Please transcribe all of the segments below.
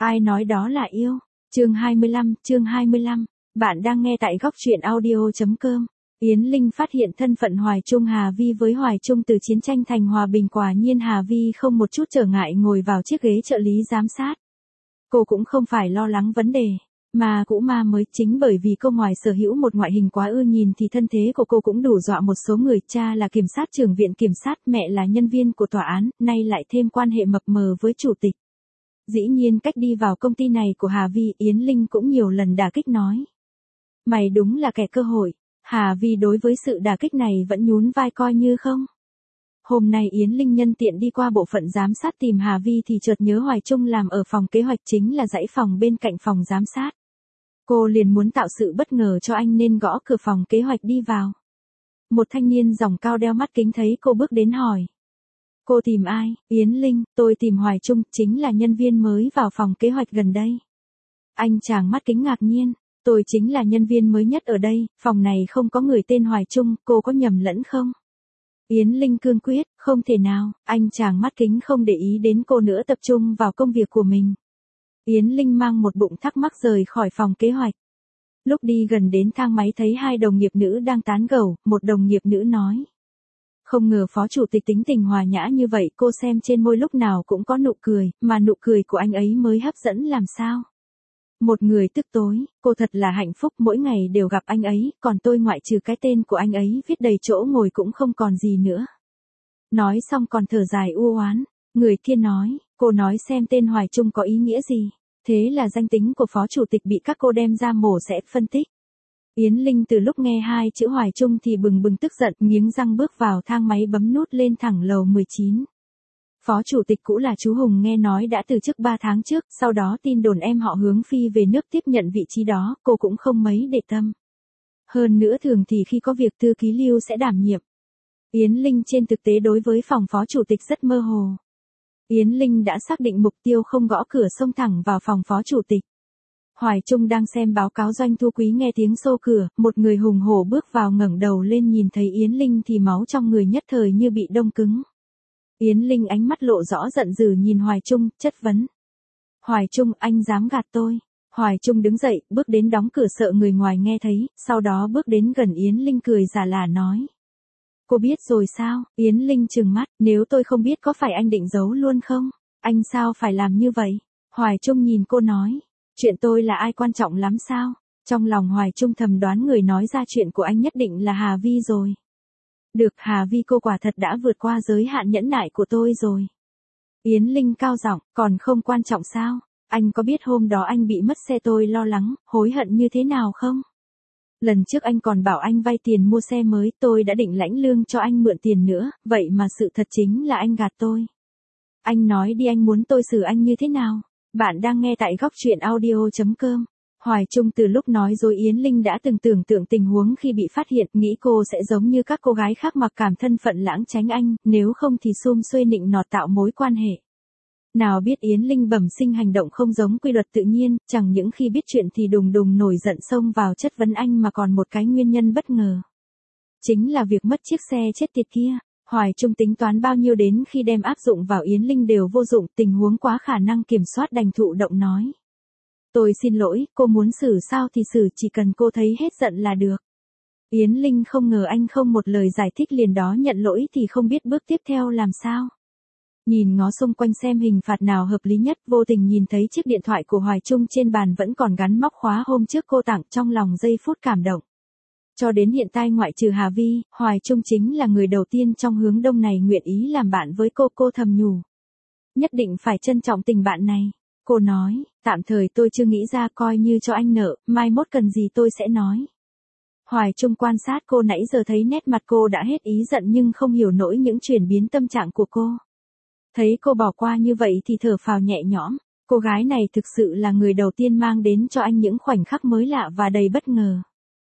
Ai nói đó là yêu? Chương 25. Bạn đang nghe tại góc truyện audio.com. Yến Linh phát hiện thân phận Hoài Trung Hà Vi với Hoài Trung từ chiến tranh thành hòa bình, quả nhiên Hà Vi không một chút trở ngại ngồi vào chiếc ghế trợ lý giám sát. Cô cũng không phải lo lắng vấn đề, mà cũ ma mới, chính bởi vì cô ngoài sở hữu một ngoại hình quá ưa nhìn thì thân thế của cô cũng đủ dọa một số người. Cha là kiểm sát trưởng viện kiểm sát, mẹ là nhân viên của tòa án, nay lại thêm quan hệ mập mờ với chủ tịch. Dĩ nhiên cách đi vào công ty này của Hà Vi, Yến Linh cũng nhiều lần đả kích nói. Mày đúng là kẻ cơ hội. Hà Vi đối với sự đả kích này vẫn nhún vai coi như không. Hôm nay Yến Linh nhân tiện đi qua bộ phận giám sát tìm Hà Vi thì chợt nhớ Hoài Trung làm ở phòng kế hoạch, chính là dãy phòng bên cạnh phòng giám sát. Cô liền muốn tạo sự bất ngờ cho anh nên gõ cửa phòng kế hoạch đi vào. Một thanh niên dòng cao đeo mắt kính thấy cô bước đến hỏi. Cô tìm ai? Yến Linh, tôi tìm Hoài Trung, chính là nhân viên mới vào phòng kế hoạch gần đây. Anh chàng mắt kính ngạc nhiên. Tôi chính là nhân viên mới nhất ở đây, phòng này không có người tên Hoài Trung, cô có nhầm lẫn không? Yến Linh cương quyết, không thể nào. Anh chàng mắt kính không để ý đến cô nữa, tập trung vào công việc của mình. Yến Linh mang một bụng thắc mắc rời khỏi phòng kế hoạch. Lúc đi gần đến thang máy thấy hai đồng nghiệp nữ đang tán gẫu, một đồng nghiệp nữ nói. Không ngờ phó chủ tịch tính tình hòa nhã như vậy, cô xem trên môi lúc nào cũng có nụ cười, mà nụ cười của anh ấy mới hấp dẫn làm sao. Một người tức tối, cô thật là hạnh phúc, mỗi ngày đều gặp anh ấy, còn tôi ngoại trừ cái tên của anh ấy viết đầy chỗ ngồi cũng không còn gì nữa. Nói xong còn thở dài u oán, người kia nói, cô nói xem tên Hoài Trung có ý nghĩa gì, thế là danh tính của phó chủ tịch bị các cô đem ra mổ sẽ phân tích. Yến Linh từ lúc nghe hai chữ Hoài Trung thì bừng bừng tức giận, nghiến răng bước vào thang máy bấm nút lên thẳng lầu 19. Phó chủ tịch cũ là chú Hùng nghe nói đã từ chức 3 tháng trước, sau đó tin đồn em họ Hướng Phi về nước tiếp nhận vị trí đó, cô cũng không mấy để tâm. Hơn nữa thường thì khi có việc thư ký Lưu sẽ đảm nhiệm. Yến Linh trên thực tế đối với phòng phó chủ tịch rất mơ hồ. Yến Linh đã xác định mục tiêu không gõ cửa xông thẳng vào phòng phó chủ tịch. Hoài Trung đang xem báo cáo doanh thu quý nghe tiếng xô cửa, một người hùng hổ bước vào, ngẩng đầu lên nhìn thấy Yến Linh thì máu trong người nhất thời như bị đông cứng. Yến Linh ánh mắt lộ rõ giận dữ nhìn Hoài Trung, chất vấn. Hoài Trung, anh dám gạt tôi. Hoài Trung đứng dậy, bước đến đóng cửa sợ người ngoài nghe thấy, sau đó bước đến gần Yến Linh cười giả lả nói. Cô biết rồi sao? Yến Linh trừng mắt, nếu tôi không biết có phải anh định giấu luôn không? Anh sao phải làm như vậy? Hoài Trung nhìn cô nói. Chuyện tôi là ai quan trọng lắm sao? Trong lòng Hoài Trung thầm đoán người nói ra chuyện của anh nhất định là Hà Vi rồi. Được, Hà Vi, cô quả thật đã vượt qua giới hạn nhẫn nại của tôi rồi. Yến Linh cao giọng, còn không quan trọng sao? Anh có biết hôm đó anh bị mất xe tôi lo lắng, hối hận như thế nào không? Lần trước anh còn bảo anh vay tiền mua xe mới, tôi đã định lãnh lương cho anh mượn tiền nữa, vậy mà sự thật chính là anh gạt tôi. Anh nói đi, anh muốn tôi xử anh như thế nào? Bạn đang nghe tại góc truyện audio.com. Hoài Trung từ lúc nói dối Yến Linh đã từng tưởng tượng tình huống khi bị phát hiện, nghĩ cô sẽ giống như các cô gái khác mặc cảm thân phận lãng tránh anh, nếu không thì xum xuê nịnh nọt tạo mối quan hệ. Nào biết Yến Linh bẩm sinh hành động không giống quy luật tự nhiên, chẳng những khi biết chuyện thì đùng đùng nổi giận xông vào chất vấn anh mà còn một cái nguyên nhân bất ngờ. Chính là việc mất chiếc xe chết tiệt kia. Hoài Trung tính toán bao nhiêu đến khi đem áp dụng vào Yến Linh đều vô dụng, tình huống quá khả năng kiểm soát đành thụ động nói. Tôi xin lỗi, cô muốn xử sao thì xử, chỉ cần cô thấy hết giận là được. Yến Linh không ngờ anh không một lời giải thích liền đó nhận lỗi thì không biết bước tiếp theo làm sao. Nhìn ngó xung quanh xem hình phạt nào hợp lý nhất, vô tình nhìn thấy chiếc điện thoại của Hoài Trung trên bàn vẫn còn gắn móc khóa hôm trước cô tặng, trong lòng giây phút cảm động. Cho đến hiện tại ngoại trừ Hà Vi, Hoài Trung chính là người đầu tiên trong hướng đông này nguyện ý làm bạn với cô thầm nhủ. Nhất định phải trân trọng tình bạn này. Cô nói, tạm thời tôi chưa nghĩ ra, coi như cho anh nợ, mai mốt cần gì tôi sẽ nói. Hoài Trung quan sát cô nãy giờ thấy nét mặt cô đã hết ý giận nhưng không hiểu nổi những chuyển biến tâm trạng của cô. Thấy cô bỏ qua như vậy thì thở phào nhẹ nhõm, cô gái này thực sự là người đầu tiên mang đến cho anh những khoảnh khắc mới lạ và đầy bất ngờ.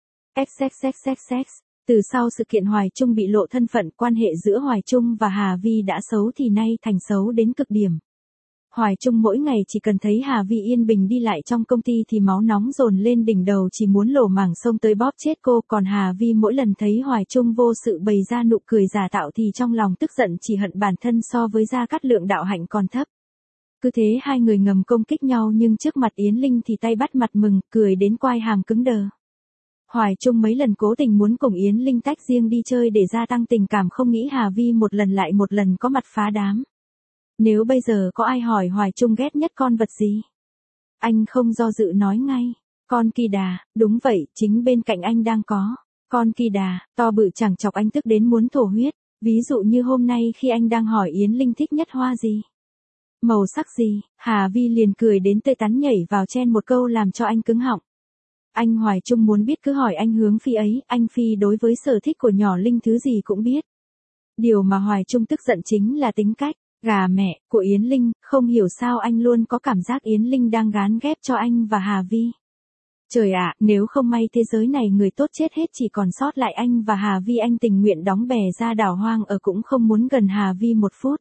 XXXXX. Từ sau sự kiện Hoài Trung bị lộ thân phận, quan hệ giữa Hoài Trung và Hà Vi đã xấu thì nay thành xấu đến cực điểm. Hoài Trung mỗi ngày chỉ cần thấy Hà Vi yên bình đi lại trong công ty thì máu nóng dồn lên đỉnh đầu, chỉ muốn lổ mảng xông tới bóp chết cô, còn Hà Vi mỗi lần thấy Hoài Trung vô sự bày ra nụ cười giả tạo thì trong lòng tức giận chỉ hận bản thân so với Gia Cát Lượng đạo hạnh còn thấp. Cứ thế hai người ngầm công kích nhau nhưng trước mặt Yến Linh thì tay bắt mặt mừng, cười đến quai hàm cứng đờ. Hoài Trung mấy lần cố tình muốn cùng Yến Linh tách riêng đi chơi để gia tăng tình cảm, không nghĩ Hà Vi một lần lại một lần có mặt phá đám. Nếu bây giờ có ai hỏi Hoài Trung ghét nhất con vật gì? Anh không do dự nói ngay, con kỳ đà. Đúng vậy, chính bên cạnh anh đang có con kỳ đà, to bự chẳng chọc anh tức đến muốn thổ huyết. Ví dụ như hôm nay khi anh đang hỏi Yến Linh thích nhất hoa gì, màu sắc gì, Hà Vi liền cười đến tê tắn nhảy vào chen một câu làm cho anh cứng họng. Anh Hoài Trung muốn biết cứ hỏi anh Hướng Phi ấy, anh Phi đối với sở thích của nhỏ Linh thứ gì cũng biết. Điều mà Hoài Trung tức giận chính là tính cách gà mẹ của Yến Linh, không hiểu sao anh luôn có cảm giác Yến Linh đang gán ghép cho anh và Hà Vi. Trời ạ, nếu không may thế giới này người tốt chết hết chỉ còn sót lại anh và Hà Vi, anh tình nguyện đóng bè ra đảo hoang ở cũng không muốn gần Hà Vi một phút.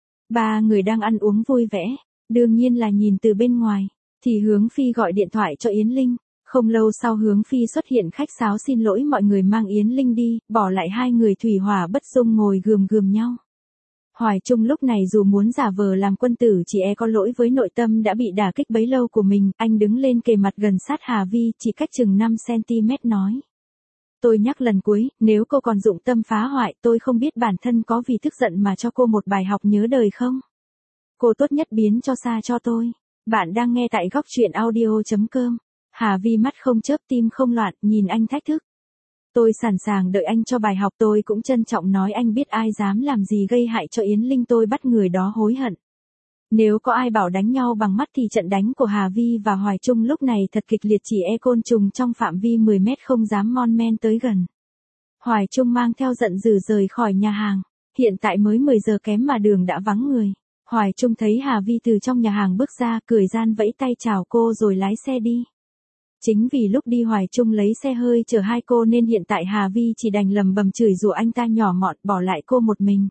Ba người đang ăn uống vui vẻ, đương nhiên là nhìn từ bên ngoài, thì Hướng Phi gọi điện thoại cho Yến Linh. Không lâu sau Hướng Phi xuất hiện khách sáo xin lỗi mọi người mang Yến Linh đi, bỏ lại hai người thủy hỏa bất dung ngồi gườm gườm nhau. Hoài Trung lúc này dù muốn giả vờ làm quân tử chỉ có lỗi với nội tâm đã bị đả kích bấy lâu của mình, anh đứng lên kề mặt gần sát Hà Vi, chỉ cách chừng 5cm nói. Tôi nhắc lần cuối, nếu cô còn dụng tâm phá hoại, tôi không biết bản thân có vì tức giận mà cho cô một bài học nhớ đời không? Cô tốt nhất biến cho xa cho tôi. Bạn đang nghe tại góc truyện audio.com. Hà Vi mắt không chớp tim không loạn, nhìn anh thách thức. Tôi sẵn sàng đợi anh cho bài học, tôi cũng trân trọng nói anh biết ai dám làm gì gây hại cho Yến Linh tôi bắt người đó hối hận. Nếu có ai bảo đánh nhau bằng mắt thì trận đánh của Hà Vi và Hoài Trung lúc này thật kịch liệt, chỉ côn trùng trong phạm vi 10 mét không dám mon men tới gần. Hoài Trung mang theo giận dữ rời khỏi nhà hàng, hiện tại mới 10 giờ kém mà đường đã vắng người. Hoài Trung thấy Hà Vi từ trong nhà hàng bước ra, cười gian vẫy tay chào cô rồi lái xe đi. Chính vì lúc đi Hoài Trung lấy xe hơi chở hai cô nên hiện tại Hà Vi chỉ đành lầm bầm chửi rủa anh ta nhỏ mọn, bỏ lại cô một mình.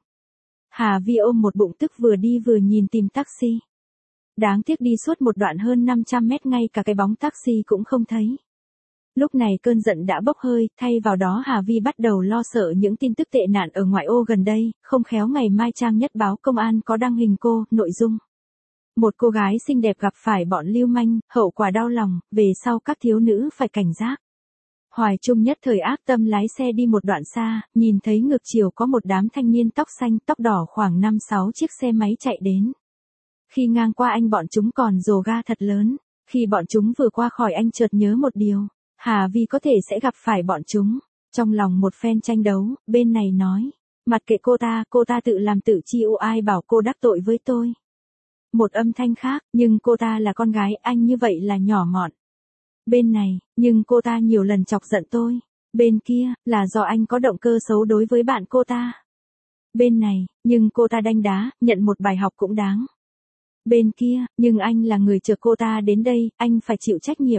Hà Vi ôm một bụng tức vừa đi vừa nhìn tìm taxi. Đáng tiếc đi suốt một đoạn hơn 500 mét ngay cả cái bóng taxi cũng không thấy. Lúc này cơn giận đã bốc hơi, thay vào đó Hà Vi bắt đầu lo sợ những tin tức tệ nạn ở ngoại ô gần đây, không khéo ngày mai trang nhất báo công an có đăng hình cô, nội dung. Một cô gái xinh đẹp gặp phải bọn lưu manh, hậu quả đau lòng, về sau các thiếu nữ phải cảnh giác. Hoài Trung nhất thời ác tâm lái xe đi một đoạn xa, nhìn thấy ngược chiều có một đám thanh niên tóc xanh tóc đỏ khoảng 5-6 chiếc xe máy chạy đến. Khi ngang qua anh bọn chúng còn rồ ga thật lớn, khi bọn chúng vừa qua khỏi anh chợt nhớ một điều, Hà Vi có thể sẽ gặp phải bọn chúng. Trong lòng một phen tranh đấu, bên này nói, mặc kệ cô ta tự làm tự chịu, ai bảo cô đắc tội với tôi. Một âm thanh khác, nhưng cô ta là con gái, anh như vậy là nhỏ mọn. Bên này, nhưng cô ta nhiều lần chọc giận tôi. Bên kia, là do anh có động cơ xấu đối với bạn cô ta. Bên này, nhưng cô ta đanh đá, nhận một bài học cũng đáng. Bên kia, nhưng anh là người chở cô ta đến đây, anh phải chịu trách nhiệm.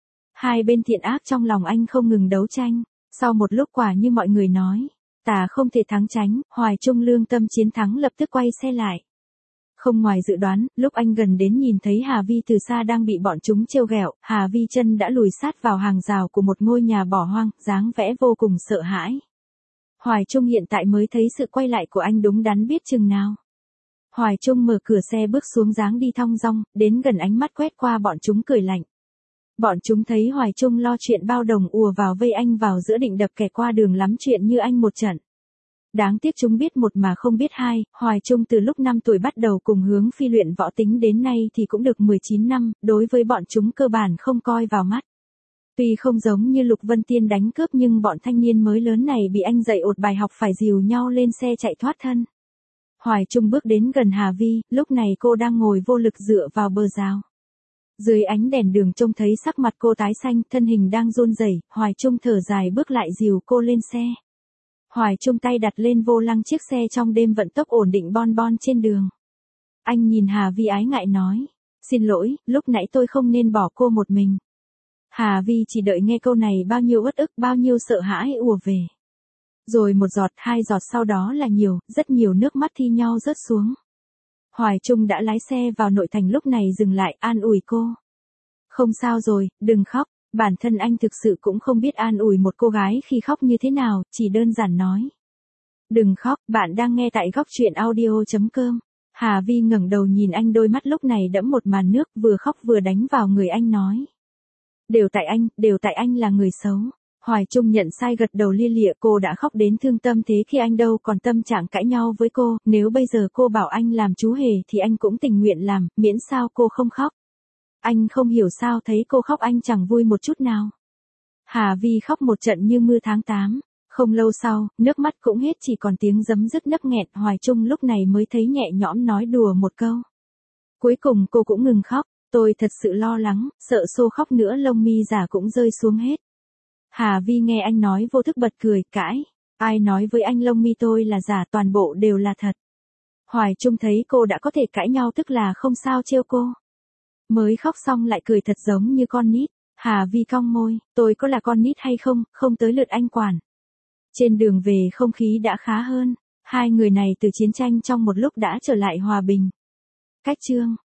Hai bên thiện ác trong lòng anh không ngừng đấu tranh. Sau một lúc quả như mọi người nói, tà không thể thắng tránh, Hoài Trung lương tâm chiến thắng lập tức quay xe lại. Không ngoài dự đoán, lúc anh gần đến nhìn thấy Hà Vi từ xa đang bị bọn chúng trêu ghẹo, Hà Vi chân đã lùi sát vào hàng rào của một ngôi nhà bỏ hoang, dáng vẻ vô cùng sợ hãi. Hoài Trung hiện tại mới thấy sự quay lại của anh đúng đắn biết chừng nào. Hoài Trung mở cửa xe bước xuống dáng đi thong dong, đến gần ánh mắt quét qua bọn chúng cười lạnh. Bọn chúng thấy Hoài Trung lo chuyện bao đồng ùa vào vây anh vào giữa, định đập kẻ qua đường lắm chuyện như anh một trận. Đáng tiếc chúng biết một mà không biết hai, Hoài Trung từ lúc 5 tuổi bắt đầu cùng Hướng Phi luyện võ tính đến nay thì cũng được 19 năm, đối với bọn chúng cơ bản không coi vào mắt. Tuy không giống như Lục Vân Tiên đánh cướp nhưng bọn thanh niên mới lớn này bị anh dạy ột bài học phải dìu nhau lên xe chạy thoát thân. Hoài Trung bước đến gần Hà Vi, lúc này cô đang ngồi vô lực dựa vào bờ rào. Dưới ánh đèn đường trông thấy sắc mặt cô tái xanh, thân hình đang run rẩy, Hoài Trung thở dài bước lại dìu cô lên xe. Hoài Trung tay đặt lên vô lăng chiếc xe trong đêm vận tốc ổn định bon bon trên đường. Anh nhìn Hà Vi ái ngại nói, xin lỗi, lúc nãy tôi không nên bỏ cô một mình. Hà Vi chỉ đợi nghe câu này bao nhiêu uất ức, bao nhiêu sợ hãi ùa về. Rồi một giọt, hai giọt sau đó là nhiều, rất nhiều nước mắt thi nhau rớt xuống. Hoài Trung đã lái xe vào nội thành lúc này dừng lại an ủi cô. Không sao rồi, đừng khóc, bản thân anh thực sự cũng không biết an ủi một cô gái khi khóc như thế nào, chỉ đơn giản nói. Đừng khóc, bạn đang nghe tại góc truyện audio.com. Hà Vi ngẩng đầu nhìn anh, đôi mắt lúc này đẫm một màn nước, vừa khóc vừa đánh vào người anh nói. Đều tại anh là người xấu. Hoài Trung nhận sai gật đầu lia lịa, cô đã khóc đến thương tâm thế khi anh đâu còn tâm trạng cãi nhau với cô, nếu bây giờ cô bảo anh làm chú hề thì anh cũng tình nguyện làm, miễn sao cô không khóc. Anh không hiểu sao thấy cô khóc anh chẳng vui một chút nào. Hà Vi khóc một trận như mưa tháng 8. Không lâu sau, nước mắt cũng hết, chỉ còn tiếng giấm dứt nấc nghẹn. Hoài Trung lúc này mới thấy nhẹ nhõm nói đùa một câu. Cuối cùng cô cũng ngừng khóc. Tôi thật sự lo lắng, sợ Xô khóc nữa lông mi giả cũng rơi xuống hết. Hà Vi nghe anh nói vô thức bật cười, cãi. Ai nói với anh lông mi tôi là giả, toàn bộ đều là thật. Hoài Trung thấy cô đã có thể cãi nhau tức là không sao trêu cô. Mới khóc xong lại cười thật giống như con nít. Hà Vi cong môi, tôi có là con nít hay không, không tới lượt anh quản. Trên đường về không khí đã khá hơn. Hai người này từ chiến tranh trong một lúc đã trở lại hòa bình. Cách chương